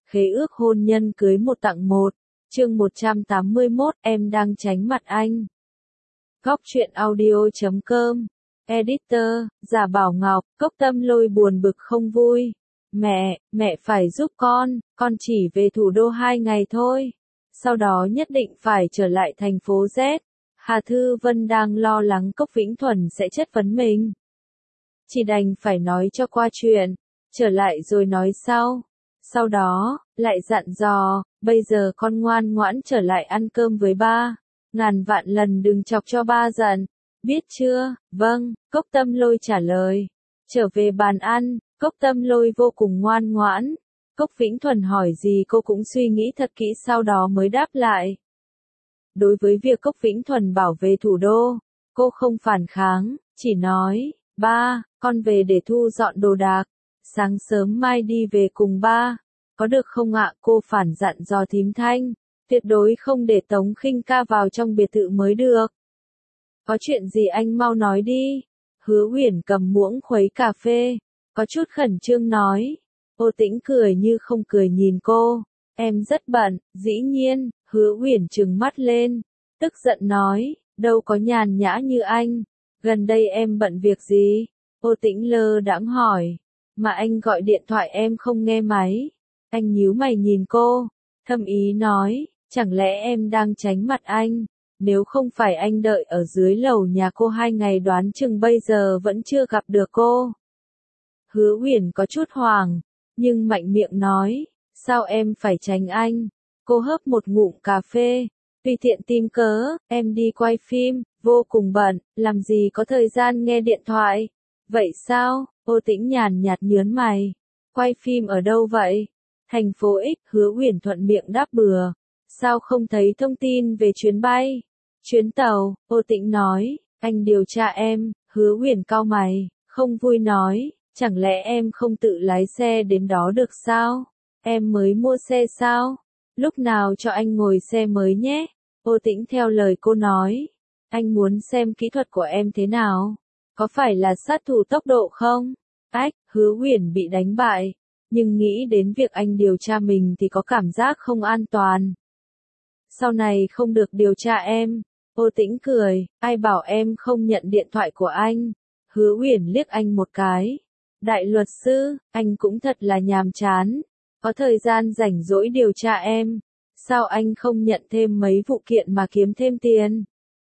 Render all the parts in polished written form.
Khế ước hôn nhân cưới một tặng một. Chương 181, em đang tránh mặt anh. Góc truyện audio.com. Editor, Giả Bảo Ngọc. Cốc Tâm Lôi buồn bực không vui. Mẹ phải giúp con chỉ về thủ đô 2 ngày thôi. Sau đó nhất định phải trở lại thành phố Z. Hà Thư Vân đang lo lắng Cốc Vĩnh Thuần sẽ chất vấn mình. Chỉ đành phải nói cho qua chuyện, trở lại rồi nói sau. Sau đó, lại dặn dò, bây giờ con ngoan ngoãn trở lại ăn cơm với ba. Ngàn vạn lần đừng chọc cho ba giận. Biết chưa? Vâng, Cốc Tâm Lôi trả lời. Trở về bàn ăn, Cốc Tâm Lôi vô cùng ngoan ngoãn. Cốc Vĩnh Thuần hỏi gì cô cũng suy nghĩ thật kỹ sau đó mới đáp lại. Đối với việc Cốc Vĩnh Thuần bảo về thủ đô, cô không phản kháng, chỉ nói, ba, con về để thu dọn đồ đạc. Sáng sớm mai đi về cùng ba. Có được không ạ? Cô phản dặn dò Thím Thanh. Tuyệt đối không để Tống Khinh Ca vào trong biệt thự mới được. Có chuyện gì anh mau nói đi. Hứa Uyển cầm muỗng khuấy cà phê. Có chút khẩn trương nói. Ô Tĩnh cười như không cười nhìn cô. Em rất bận, dĩ nhiên. Hứa Uyển trừng mắt lên. Tức giận nói. Đâu có nhàn nhã như anh. Gần đây em bận việc gì? Ô Tĩnh lơ đãng hỏi. Mà anh gọi điện thoại em không nghe máy. Anh nhíu mày nhìn cô. Thâm ý nói. Chẳng lẽ em đang tránh mặt anh? Nếu không phải anh đợi ở dưới lầu nhà cô 2 ngày đoán chừng bây giờ vẫn chưa gặp được cô. Hứa Uyển có chút hoảng. Nhưng mạnh miệng nói. Sao em phải tránh anh? Cô hớp một ngụm cà phê. Tùy tiện tìm cớ, em đi quay phim, vô cùng bận, làm gì có thời gian nghe điện thoại. Vậy sao? Ô Tĩnh nhàn nhạt nhớn mày. Quay phim ở đâu vậy? Thành phố X. Hứa Uyển thuận miệng đáp bừa. Sao không thấy thông tin về chuyến bay? Chuyến tàu, Ô Tĩnh nói. Anh điều tra em. Hứa Uyển cau mày, không vui nói. Chẳng lẽ em không tự lái xe đến đó được sao? Em mới mua xe sao? Lúc nào cho anh ngồi xe mới nhé? Ô Tĩnh theo lời cô nói. Anh muốn xem kỹ thuật của em thế nào? Có phải là sát thủ tốc độ không? Ách, Hứa Uyển bị đánh bại. Nhưng nghĩ đến việc anh điều tra mình thì có cảm giác không an toàn. Sau này không được điều tra em. Ô Tĩnh cười, ai bảo em không nhận điện thoại của anh. Hứa Uyển liếc anh một cái. Đại luật sư, anh cũng thật là nhàm chán. Có thời gian rảnh rỗi điều tra em. Sao anh không nhận thêm mấy vụ kiện mà kiếm thêm tiền?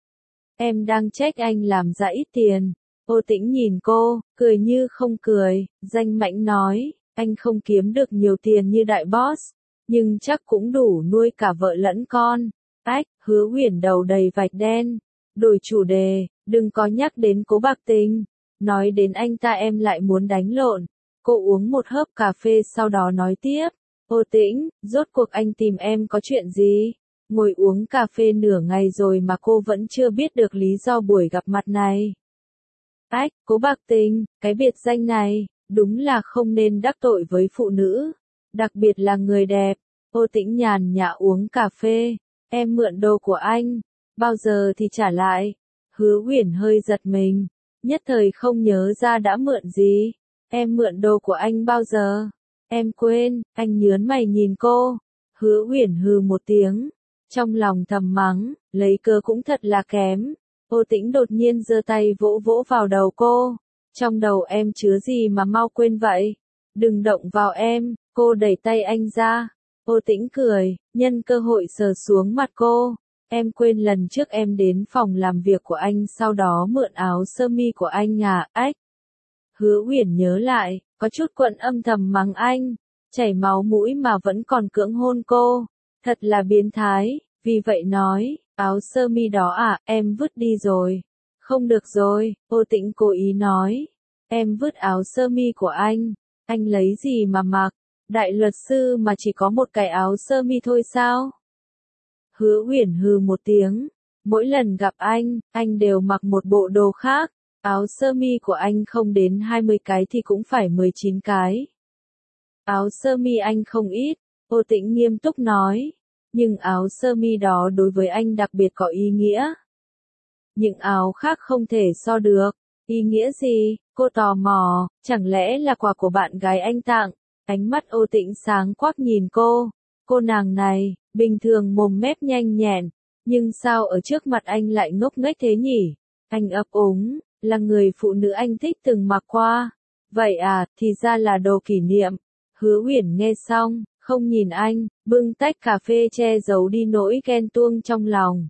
Em đang trách anh làm ra ít tiền. Ô Tĩnh nhìn cô, cười như không cười, danh mãnh nói, anh không kiếm được nhiều tiền như đại boss, nhưng chắc cũng đủ nuôi cả vợ lẫn con. Ách, Hứa Uyển đầu đầy vạch đen. Đổi chủ đề, đừng có nhắc đến Cố Bạc Tình. Nói đến anh ta em lại muốn đánh lộn. Cô uống một hớp cà phê sau đó nói tiếp. Ô Tĩnh, rốt cuộc anh tìm em có chuyện gì? Ngồi uống cà phê nửa ngày rồi mà cô vẫn chưa biết được lý do buổi gặp mặt này. Ách, Cố Bạc Tình, cái biệt danh này, đúng là không nên đắc tội với phụ nữ. Đặc biệt là người đẹp. Ô Tĩnh nhàn nhã uống cà phê. Em mượn đồ của anh. Bao giờ thì trả lại? Hứa Uyển hơi giật mình. Nhất thời không nhớ ra đã mượn gì. Em mượn đồ của anh bao giờ? Em quên. Anh nhớn mày nhìn cô. Hứa Uyển hừ một tiếng. Trong lòng thầm mắng, lấy cớ cũng thật là kém. Ô Tĩnh đột nhiên giơ tay vỗ vỗ vào đầu cô. Trong đầu em chứa gì mà mau quên vậy? Đừng động vào em. Cô đẩy tay anh ra. Ô Tĩnh cười, nhân cơ hội sờ xuống mặt cô. Em quên lần trước em đến phòng làm việc của anh sau đó mượn áo sơ mi của anh à? Ách. Hứa Uyển nhớ lại, có chút quặn âm thầm mắng anh. Chảy máu mũi mà vẫn còn cưỡng hôn cô. Thật là biến thái. Vì vậy nói, áo sơ mi đó à, em vứt đi rồi. Không được rồi, Ô Tĩnh cố ý nói. Em vứt áo sơ mi của anh lấy gì mà mặc? Đại luật sư mà chỉ có một cái áo sơ mi thôi sao? Hứa Uyển hừ một tiếng. Mỗi lần gặp anh đều mặc một bộ đồ khác. Áo sơ mi của anh không đến 20 cái thì cũng phải 19 cái. Áo sơ mi anh không ít, Ô Tĩnh nghiêm túc nói. Nhưng áo sơ mi đó đối với anh đặc biệt có ý nghĩa. Những áo khác không thể so được. Ý nghĩa gì? Cô tò mò, chẳng lẽ là quà của bạn gái anh tặng? Ánh mắt Ô Tĩnh sáng quắc nhìn cô nàng này, bình thường mồm mép nhanh nhẹn, nhưng sao ở trước mặt anh lại ngốc nghếch thế nhỉ? Anh ấp úng, là người phụ nữ anh thích từng mặc qua. Vậy à, thì ra là đồ kỷ niệm. Hứa Uyển nghe xong, không nhìn anh, bưng tách cà phê che giấu đi nỗi ghen tuông trong lòng.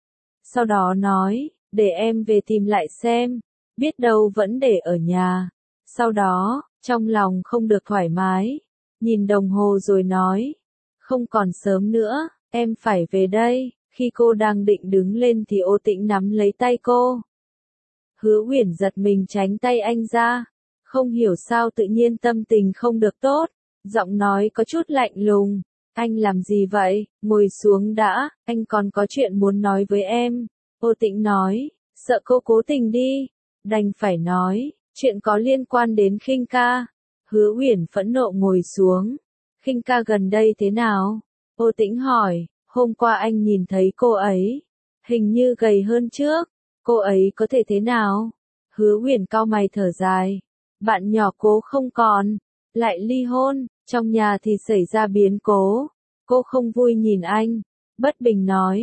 Sau đó nói, để em về tìm lại xem, biết đâu vẫn để ở nhà. Sau đó, trong lòng không được thoải mái, nhìn đồng hồ rồi nói, không còn sớm nữa, em phải về đây. Khi cô đang định đứng lên thì Ô Tĩnh nắm lấy tay cô. Hứa Uyển giật mình tránh tay anh ra, không hiểu sao tự nhiên tâm tình không được tốt, giọng nói có chút lạnh lùng, anh làm gì vậy, ngồi xuống đã, anh còn có chuyện muốn nói với em. Ô Tĩnh nói, sợ cô cố tình đi, đành phải nói, chuyện có liên quan đến Khinh ca. Hứa Uyển phẫn nộ ngồi xuống, Khinh ca gần đây thế nào? Ô Tĩnh hỏi, hôm qua anh nhìn thấy cô ấy, hình như gầy hơn trước, cô ấy có thể thế nào? Hứa Uyển cau mày thở dài, bạn nhỏ cô không còn, lại ly hôn, trong nhà thì xảy ra biến cố, cô không vui nhìn anh, bất bình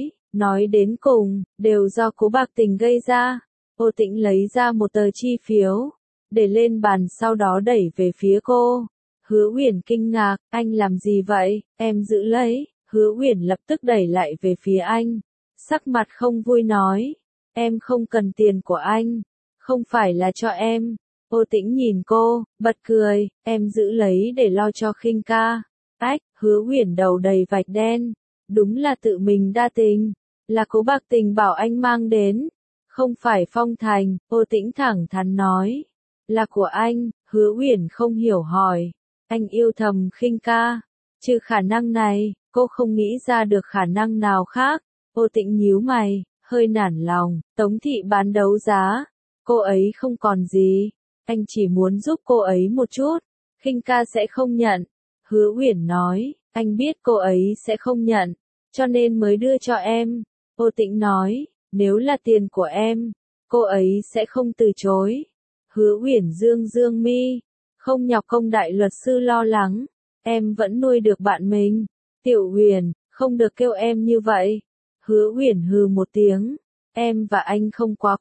nói đến cùng, đều do Cố Bạc Tình gây ra. Ô Tĩnh lấy ra một tờ chi phiếu, để lên bàn sau đó đẩy về phía cô. Hứa Uyển kinh ngạc, anh làm gì vậy, em giữ lấy. Hứa Uyển lập tức đẩy lại về phía anh, sắc mặt không vui nói, em không cần tiền của anh, không phải là cho em. Ô Tĩnh nhìn cô, bật cười, em giữ lấy để lo cho Khinh ca. Ách, Hứa Uyển đầu đầy vạch đen, đúng là tự mình đa tình, là Cố Bạc Tình bảo anh mang đến, không phải Phong Thành. Ô Tĩnh thẳng thắn nói, là của anh. Hứa Uyển không hiểu hỏi, anh yêu thầm Khinh ca? Trừ khả năng này, cô không nghĩ ra được khả năng nào khác. Ô Tĩnh nhíu mày, hơi nản lòng, Tống Thị bán đấu giá, cô ấy không còn gì, anh chỉ muốn giúp cô ấy một chút, Khinh ca sẽ không nhận. Hứa Uyển nói, anh biết cô ấy sẽ không nhận, cho nên mới đưa cho em. Ô Tĩnh nói, nếu là tiền của em, cô ấy sẽ không từ chối. Hứa Uyển dương dương mi, không nhọc công đại luật sư lo lắng, em vẫn nuôi được bạn mình. Tiểu Uyển, không được kêu em như vậy. Hứa Uyển hừ một tiếng, em và anh không quá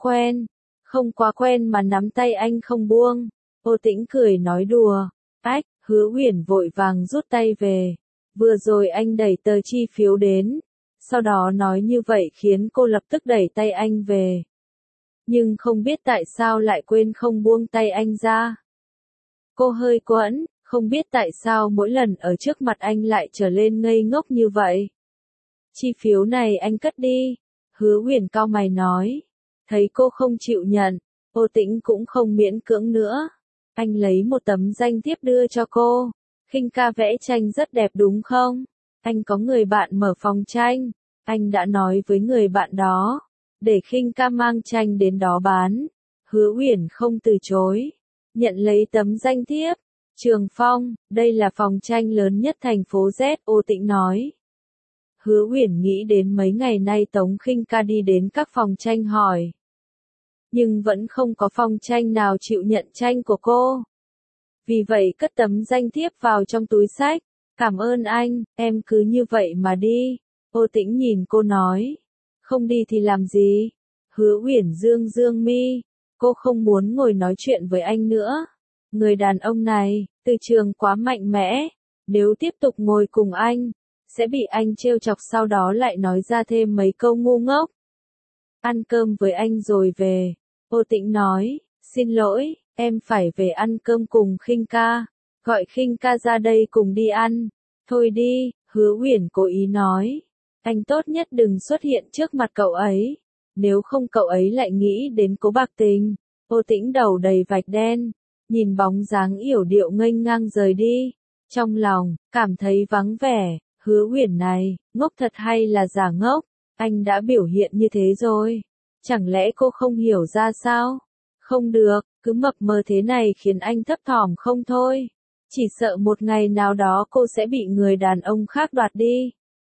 quen mà nắm tay anh không buông. Ô Tĩnh cười nói đùa, ách. Hứa Uyển vội vàng rút tay về, vừa rồi anh đẩy tờ chi phiếu đến, sau đó nói như vậy khiến cô lập tức đẩy tay anh về. Nhưng không biết tại sao lại quên không buông tay anh ra. Cô hơi quẫn, không biết tại sao mỗi lần ở trước mặt anh lại trở lên ngây ngốc như vậy. Chi phiếu này anh cất đi. Hứa Uyển cau mày nói. Thấy cô không chịu nhận, Ô Tĩnh cũng không miễn cưỡng nữa. Anh lấy một tấm danh thiếp đưa cho cô. Khinh ca vẽ tranh rất đẹp đúng không? Anh có người bạn mở phòng tranh. Anh đã nói với người bạn đó, để Khinh ca mang tranh đến đó bán. Hứa Uyển không từ chối, nhận lấy tấm danh thiếp. Trường Phong, đây là phòng tranh lớn nhất thành phố Z. Ô Tĩnh nói. Hứa Uyển nghĩ đến mấy ngày nay Tống Khinh ca đi đến các phòng tranh hỏi, nhưng vẫn không có phòng tranh nào chịu nhận tranh của cô. Vì vậy cất tấm danh thiếp vào trong túi xách. Cảm ơn anh, em cứ như vậy mà đi. Ô Tĩnh nhìn cô nói, không đi thì làm gì? Hứa Uyển dương dương mi, cô không muốn ngồi nói chuyện với anh nữa. Người đàn ông này, từ trường quá mạnh mẽ, nếu tiếp tục ngồi cùng anh, sẽ bị anh trêu chọc sau đó lại nói ra thêm mấy câu ngu ngốc. Ăn cơm với anh rồi về. Ô Tĩnh nói, xin lỗi, em phải về ăn cơm cùng Khinh ca. Gọi Khinh ca ra đây cùng đi ăn. Thôi đi. Hứa Uyển cố ý nói, anh tốt nhất đừng xuất hiện trước mặt cậu ấy, nếu không cậu ấy lại nghĩ đến Cố Bạc Tình. Ô Tĩnh đầu đầy vạch đen, nhìn bóng dáng yểu điệu nghênh ngang rời đi, trong lòng cảm thấy vắng vẻ. Hứa Uyển này, ngốc thật hay là giả ngốc? Anh đã biểu hiện như thế rồi, chẳng lẽ cô không hiểu ra sao? Không được, cứ mập mờ thế này khiến anh thấp thỏm không thôi. Chỉ sợ một ngày nào đó cô sẽ bị người đàn ông khác đoạt đi.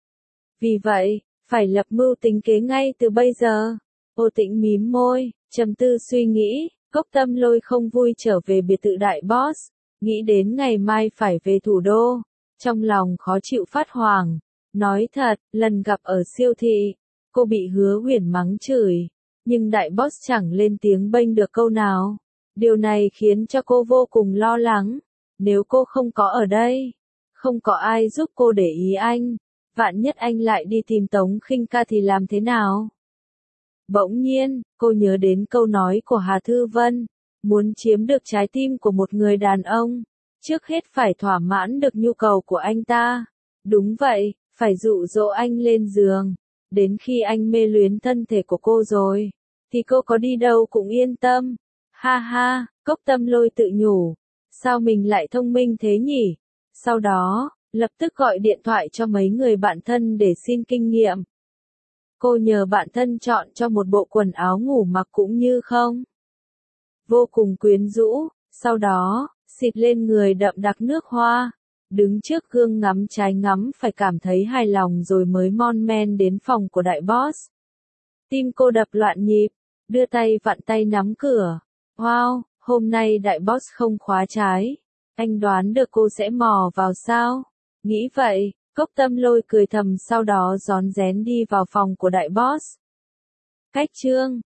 Vì vậy, phải lập mưu tính kế ngay từ bây giờ. Ô Tĩnh mím môi, trầm tư suy nghĩ. Cốc Tâm Lôi không vui trở về biệt thự đại boss. nghĩ đến ngày mai phải về thủ đô, trong lòng khó chịu phát hoảng. Nói thật, lần gặp ở siêu thị, cô bị Hứa Huyền mắng chửi, nhưng đại boss chẳng lên tiếng bênh được câu nào. Điều này khiến cho cô vô cùng lo lắng. Nếu cô không có ở đây, không có ai giúp cô để ý anh, vạn nhất anh lại đi tìm Tống Khinh Ca thì làm thế nào? Bỗng nhiên, cô nhớ đến câu nói của Hà Thư Vân, muốn chiếm được trái tim của một người đàn ông, trước hết phải thỏa mãn được nhu cầu của anh ta. Đúng vậy, phải dụ dỗ anh lên giường, đến khi anh mê luyến thân thể của cô rồi, thì cô có đi đâu cũng yên tâm. Ha ha, Cốc Tâm Lôi tự nhủ, sao mình lại thông minh thế nhỉ? Sau đó, lập tức gọi điện thoại cho mấy người bạn thân để xin kinh nghiệm. Cô nhờ bạn thân chọn cho một bộ quần áo ngủ mặc cũng như không. Vô cùng quyến rũ, sau đó, xịt lên người đậm đặc nước hoa. Đứng trước gương ngắm trái ngắm phải cảm thấy hài lòng rồi mới mon men đến phòng của đại boss. Tim cô đập loạn nhịp, đưa tay vặn tay nắm cửa. Wow, hôm nay đại boss không khóa trái. Anh đoán được cô sẽ mò vào sao? Nghĩ vậy, Cốc Tâm Lôi cười thầm sau đó rón rén đi vào phòng của đại boss. Cách chương